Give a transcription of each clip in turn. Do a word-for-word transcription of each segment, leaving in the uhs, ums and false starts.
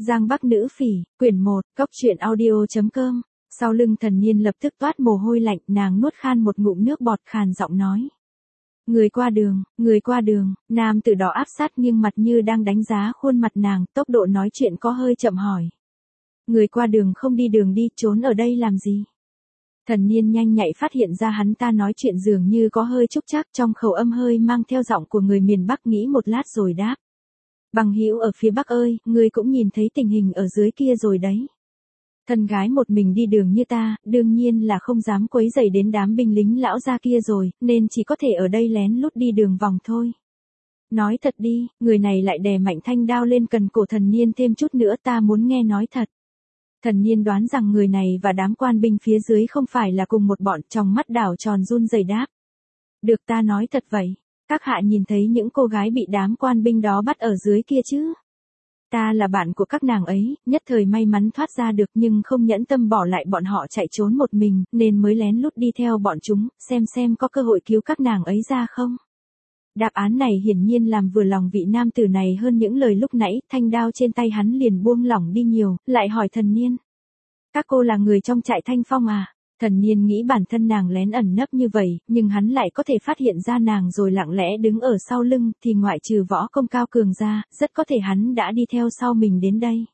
Giang Bắc Nữ Phỉ, quyển một, cốc truyện audio.com. Sau lưng Thần Niên lập tức toát mồ hôi lạnh, nàng nuốt khan một ngụm nước bọt, khàn giọng nói. Người qua đường, người qua đường, nam tử đó áp sát nghiêng mặt như đang đánh giá khuôn mặt nàng, tốc độ nói chuyện có hơi chậm hỏi. Người qua đường không đi đường đi, trốn ở đây làm gì? Thần Niên nhanh nhạy phát hiện ra hắn ta nói chuyện dường như có hơi trúc trác, trong khẩu âm hơi mang theo giọng của người miền Bắc, nghĩ một lát rồi đáp. Bằng hữu ở phía Bắc ơi, ngươi cũng nhìn thấy tình hình ở dưới kia rồi đấy. Thân gái một mình đi đường như ta, đương nhiên là không dám quấy rầy đến đám binh lính lão gia kia rồi, nên chỉ có thể ở đây lén lút đi đường vòng thôi. Nói thật đi, người này lại đè mạnh thanh đao lên cần cổ Thần Niên thêm chút nữa, ta muốn nghe nói thật. Thần Niên đoán rằng người này và đám quan binh phía dưới không phải là cùng một bọn, trong mắt đảo tròn run rẩy đáp. Được, ta nói thật vậy. Các hạ nhìn thấy những cô gái bị đám quan binh đó bắt ở dưới kia chứ? Ta là bạn của các nàng ấy, nhất thời may mắn thoát ra được nhưng không nhẫn tâm bỏ lại bọn họ chạy trốn một mình, nên mới lén lút đi theo bọn chúng, xem xem có cơ hội cứu các nàng ấy ra không. Đáp án này hiển nhiên làm vừa lòng vị nam tử này hơn những lời lúc nãy, thanh đao trên tay hắn liền buông lỏng đi nhiều, lại hỏi Thần Niên. Các cô là người trong trại Thanh Phong à? Thần Niên nghĩ bản thân nàng lén ẩn nấp như vậy, nhưng hắn lại có thể phát hiện ra nàng rồi lặng lẽ đứng ở sau lưng, thì ngoại trừ võ công cao cường ra, rất có thể hắn đã đi theo sau mình đến đây.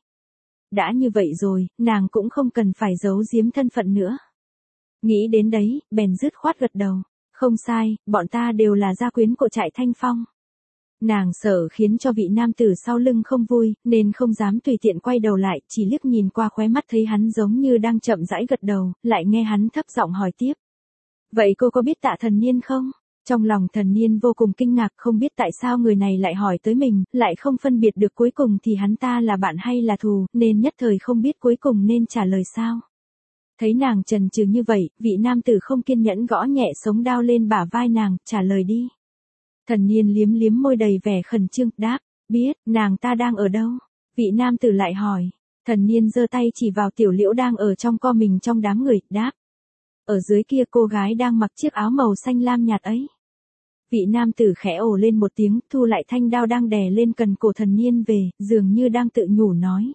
Đã như vậy rồi, nàng cũng không cần phải giấu giếm thân phận nữa. Nghĩ đến đấy, bèn dứt khoát gật đầu. Không sai, bọn ta đều là gia quyến của trại Thanh Phong. Nàng sợ khiến cho vị nam tử sau lưng không vui, nên không dám tùy tiện quay đầu lại, chỉ liếc nhìn qua khóe mắt thấy hắn giống như đang chậm rãi gật đầu, lại nghe hắn thấp giọng hỏi tiếp. Vậy cô có biết Tạ Thần Niên không? Trong lòng Thần Niên vô cùng kinh ngạc, không biết tại sao người này lại hỏi tới mình, lại không phân biệt được cuối cùng thì hắn ta là bạn hay là thù, nên nhất thời không biết cuối cùng nên trả lời sao. Thấy nàng chần chừ như vậy, vị nam tử không kiên nhẫn gõ nhẹ sống đao lên bả vai nàng, trả lời đi. Thần Niên liếm liếm môi đầy vẻ khẩn trương, đáp, biết, nàng ta đang ở đâu? Vị nam tử lại hỏi. Thần Niên giơ tay chỉ vào Tiểu Liễu đang ở trong co mình trong đám người, đáp. Ở dưới kia cô gái đang mặc chiếc áo màu xanh lam nhạt ấy. Vị nam tử khẽ ồ lên một tiếng, thu lại thanh đao đang đè lên cần cổ Thần Niên về, dường như đang tự nhủ nói.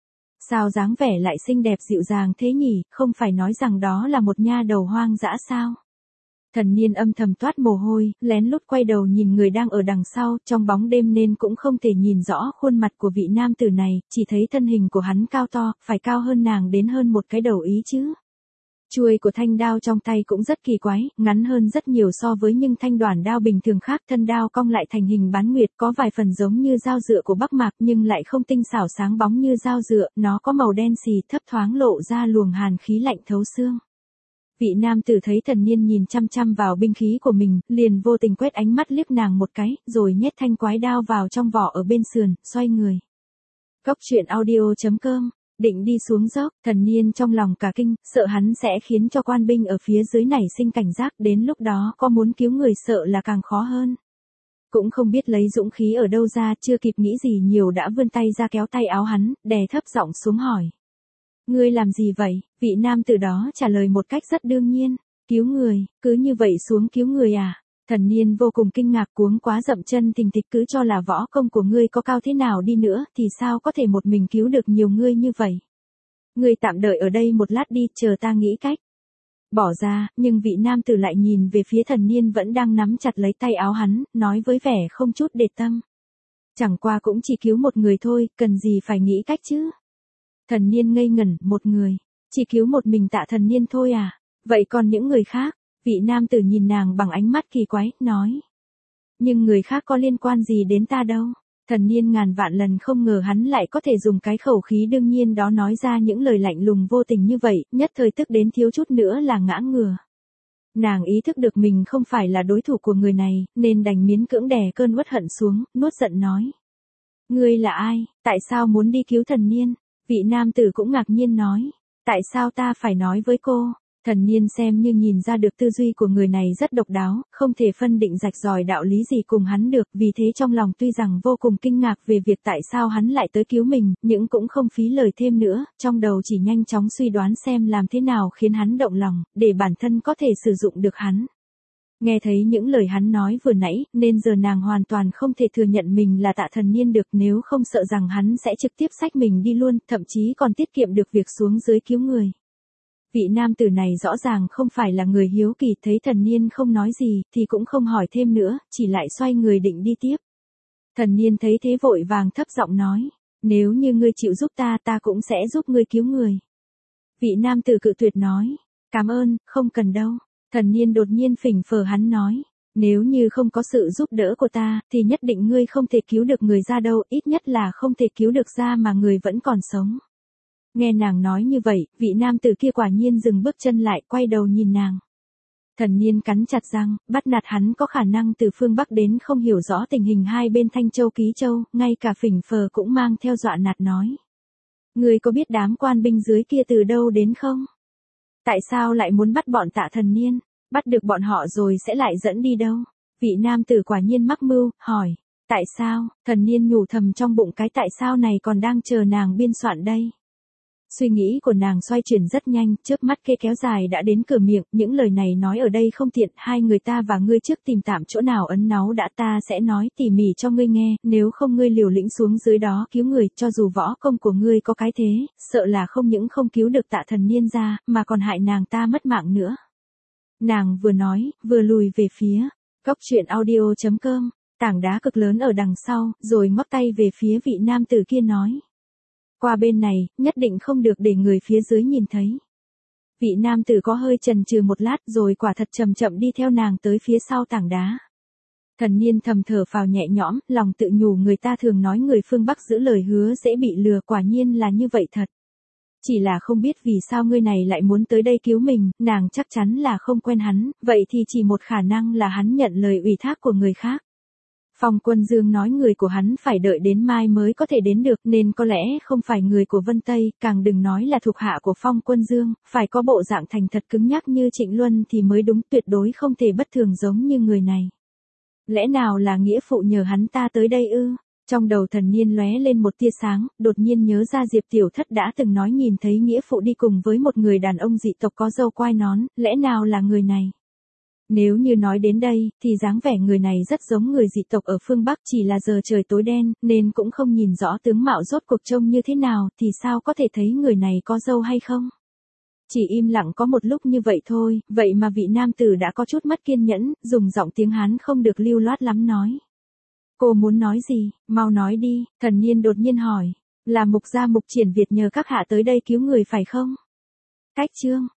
Sao dáng vẻ lại xinh đẹp dịu dàng thế nhỉ, không phải nói rằng đó là một nha đầu hoang dã sao? Thần Niên âm thầm toát mồ hôi, lén lút quay đầu nhìn người đang ở đằng sau, trong bóng đêm nên cũng không thể nhìn rõ khuôn mặt của vị nam tử này, chỉ thấy thân hình của hắn cao to, phải cao hơn nàng đến hơn một cái đầu ý chứ. Chuôi của thanh đao trong tay cũng rất kỳ quái, ngắn hơn rất nhiều so với những thanh đoản đao bình thường khác, thân đao cong lại thành hình bán nguyệt, có vài phần giống như dao dựa của Bắc Mạc nhưng lại không tinh xảo sáng bóng như dao dựa, nó có màu đen xì thấp thoáng lộ ra luồng hàn khí lạnh thấu xương. Vị nam tử thấy Thần Niên nhìn chăm chăm vào binh khí của mình, liền vô tình quét ánh mắt liếc nàng một cái, rồi nhét thanh quái đao vào trong vỏ ở bên sườn, xoay người. Cốc truyện audio.com. Định đi xuống dốc, Thần Niên trong lòng cả kinh, sợ hắn sẽ khiến cho quan binh ở phía dưới nảy sinh cảnh giác, đến lúc đó có muốn cứu người sợ là càng khó hơn. Cũng không biết lấy dũng khí ở đâu ra, chưa kịp nghĩ gì nhiều đã vươn tay ra kéo tay áo hắn, đè thấp giọng xuống hỏi. Ngươi làm gì vậy? Vị nam tử đó trả lời một cách rất đương nhiên. Cứu người, cứ như vậy xuống cứu người à? Thần Niên vô cùng kinh ngạc, cuống quá dậm chân thình thịch, cứ cho là võ công của ngươi có cao thế nào đi nữa thì sao có thể một mình cứu được nhiều ngươi như vậy. Ngươi tạm đợi ở đây một lát đi, chờ ta nghĩ cách. Bỏ ra, nhưng vị nam tử lại nhìn về phía Thần Niên vẫn đang nắm chặt lấy tay áo hắn, nói với vẻ không chút để tâm. Chẳng qua cũng chỉ cứu một người thôi, cần gì phải nghĩ cách chứ. Thần Niên ngây ngẩn, một người, chỉ cứu một mình Tạ Thần Niên thôi à, vậy còn những người khác? Vị nam tử nhìn nàng bằng ánh mắt kỳ quái, nói. Nhưng người khác có liên quan gì đến ta đâu. Thần Niên ngàn vạn lần không ngờ hắn lại có thể dùng cái khẩu khí đương nhiên đó nói ra những lời lạnh lùng vô tình như vậy, nhất thời tức đến thiếu chút nữa là ngã ngửa. Nàng ý thức được mình không phải là đối thủ của người này, nên đành miễn cưỡng đè cơn uất hận xuống, nuốt giận nói. Ngươi là ai, tại sao muốn đi cứu Thần Niên? Vị nam tử cũng ngạc nhiên nói. Tại sao ta phải nói với cô? Thần Niên xem như nhìn ra được tư duy của người này rất độc đáo, không thể phân định rạch ròi đạo lý gì cùng hắn được, vì thế trong lòng tuy rằng vô cùng kinh ngạc về việc tại sao hắn lại tới cứu mình, nhưng cũng không phí lời thêm nữa, trong đầu chỉ nhanh chóng suy đoán xem làm thế nào khiến hắn động lòng, để bản thân có thể sử dụng được hắn. Nghe thấy những lời hắn nói vừa nãy, nên giờ nàng hoàn toàn không thể thừa nhận mình là Tạ Thần Niên được, nếu không sợ rằng hắn sẽ trực tiếp xách mình đi luôn, thậm chí còn tiết kiệm được việc xuống dưới cứu người. Vị nam tử này rõ ràng không phải là người hiếu kỳ, thấy Thần Niên không nói gì, thì cũng không hỏi thêm nữa, chỉ lại xoay người định đi tiếp. Thần Niên thấy thế vội vàng thấp giọng nói, nếu như ngươi chịu giúp ta, ta cũng sẽ giúp ngươi cứu người. Vị nam tử cự tuyệt nói, cảm ơn, không cần đâu. Thần Niên đột nhiên phỉnh phờ hắn nói, nếu như không có sự giúp đỡ của ta, thì nhất định ngươi không thể cứu được người ra đâu, ít nhất là không thể cứu được ra mà người vẫn còn sống. Nghe nàng nói như vậy, vị nam tử kia quả nhiên dừng bước chân lại, quay đầu nhìn nàng. Thần Niên cắn chặt răng, bắt nạt hắn có khả năng từ phương Bắc đến không hiểu rõ tình hình hai bên Thanh Châu Ký Châu, ngay cả phỉnh phờ cũng mang theo dọa nạt nói. Ngươi có biết đám quan binh dưới kia từ đâu đến không? Tại sao lại muốn bắt bọn Tạ Thần Niên? Bắt được bọn họ rồi sẽ lại dẫn đi đâu? Vị nam tử quả nhiên mắc mưu, hỏi. Tại sao? Thần Niên nhủ thầm trong bụng, cái tại sao này còn đang chờ nàng biên soạn đây. Suy nghĩ của nàng xoay chuyển rất nhanh, chớp mắt kê kéo dài đã đến cửa miệng, những lời này nói ở đây không tiện, hai người ta và ngươi trước tìm tạm chỗ nào ấn náu đã, ta sẽ nói tỉ mỉ cho ngươi nghe, nếu không ngươi liều lĩnh xuống dưới đó cứu người, cho dù võ công của ngươi có cái thế, sợ là không những không cứu được Tạ Thần Niên ra, mà còn hại nàng ta mất mạng nữa. Nàng vừa nói, vừa lùi về phía, góc truyện audio chấm com, tảng đá cực lớn ở đằng sau, rồi ngoắc tay về phía vị nam tử kia nói. Qua bên này, nhất định không được để người phía dưới nhìn thấy. Vị nam tử có hơi chần chừ một lát rồi quả thật chậm chậm đi theo nàng tới phía sau tảng đá. Thần Niên thầm thở phào nhẹ nhõm, lòng tự nhủ người ta thường nói người phương Bắc giữ lời hứa dễ bị lừa, quả nhiên là như vậy thật. Chỉ là không biết vì sao người này lại muốn tới đây cứu mình, nàng chắc chắn là không quen hắn, vậy thì chỉ một khả năng là hắn nhận lời ủy thác của người khác. Phong Quân Dương nói người của hắn phải đợi đến mai mới có thể đến được, nên có lẽ không phải người của Vân Tây, càng đừng nói là thuộc hạ của Phong Quân Dương, phải có bộ dạng thành thật cứng nhắc như Trịnh Luân thì mới đúng, tuyệt đối không thể bất thường giống như người này. Lẽ nào là nghĩa phụ nhờ hắn ta tới đây ư? Trong đầu Thần Niên lóe lên một tia sáng, đột nhiên nhớ ra Diệp Tiểu Thất đã từng nói nhìn thấy nghĩa phụ đi cùng với một người đàn ông dị tộc có râu quai nón, lẽ nào là người này? Nếu như nói đến đây, thì dáng vẻ người này rất giống người dị tộc ở phương Bắc, chỉ là giờ trời tối đen, nên cũng không nhìn rõ tướng mạo rốt cuộc trông như thế nào, thì sao có thể thấy người này có râu hay không? Chỉ im lặng có một lúc như vậy thôi, vậy mà vị nam tử đã có chút mất kiên nhẫn, dùng giọng tiếng Hán không được lưu loát lắm nói. Cô muốn nói gì, mau nói đi, Thần Niên đột nhiên hỏi, là Mục Gia Mục Triển Việt nhờ các hạ tới đây cứu người phải không? Cách chương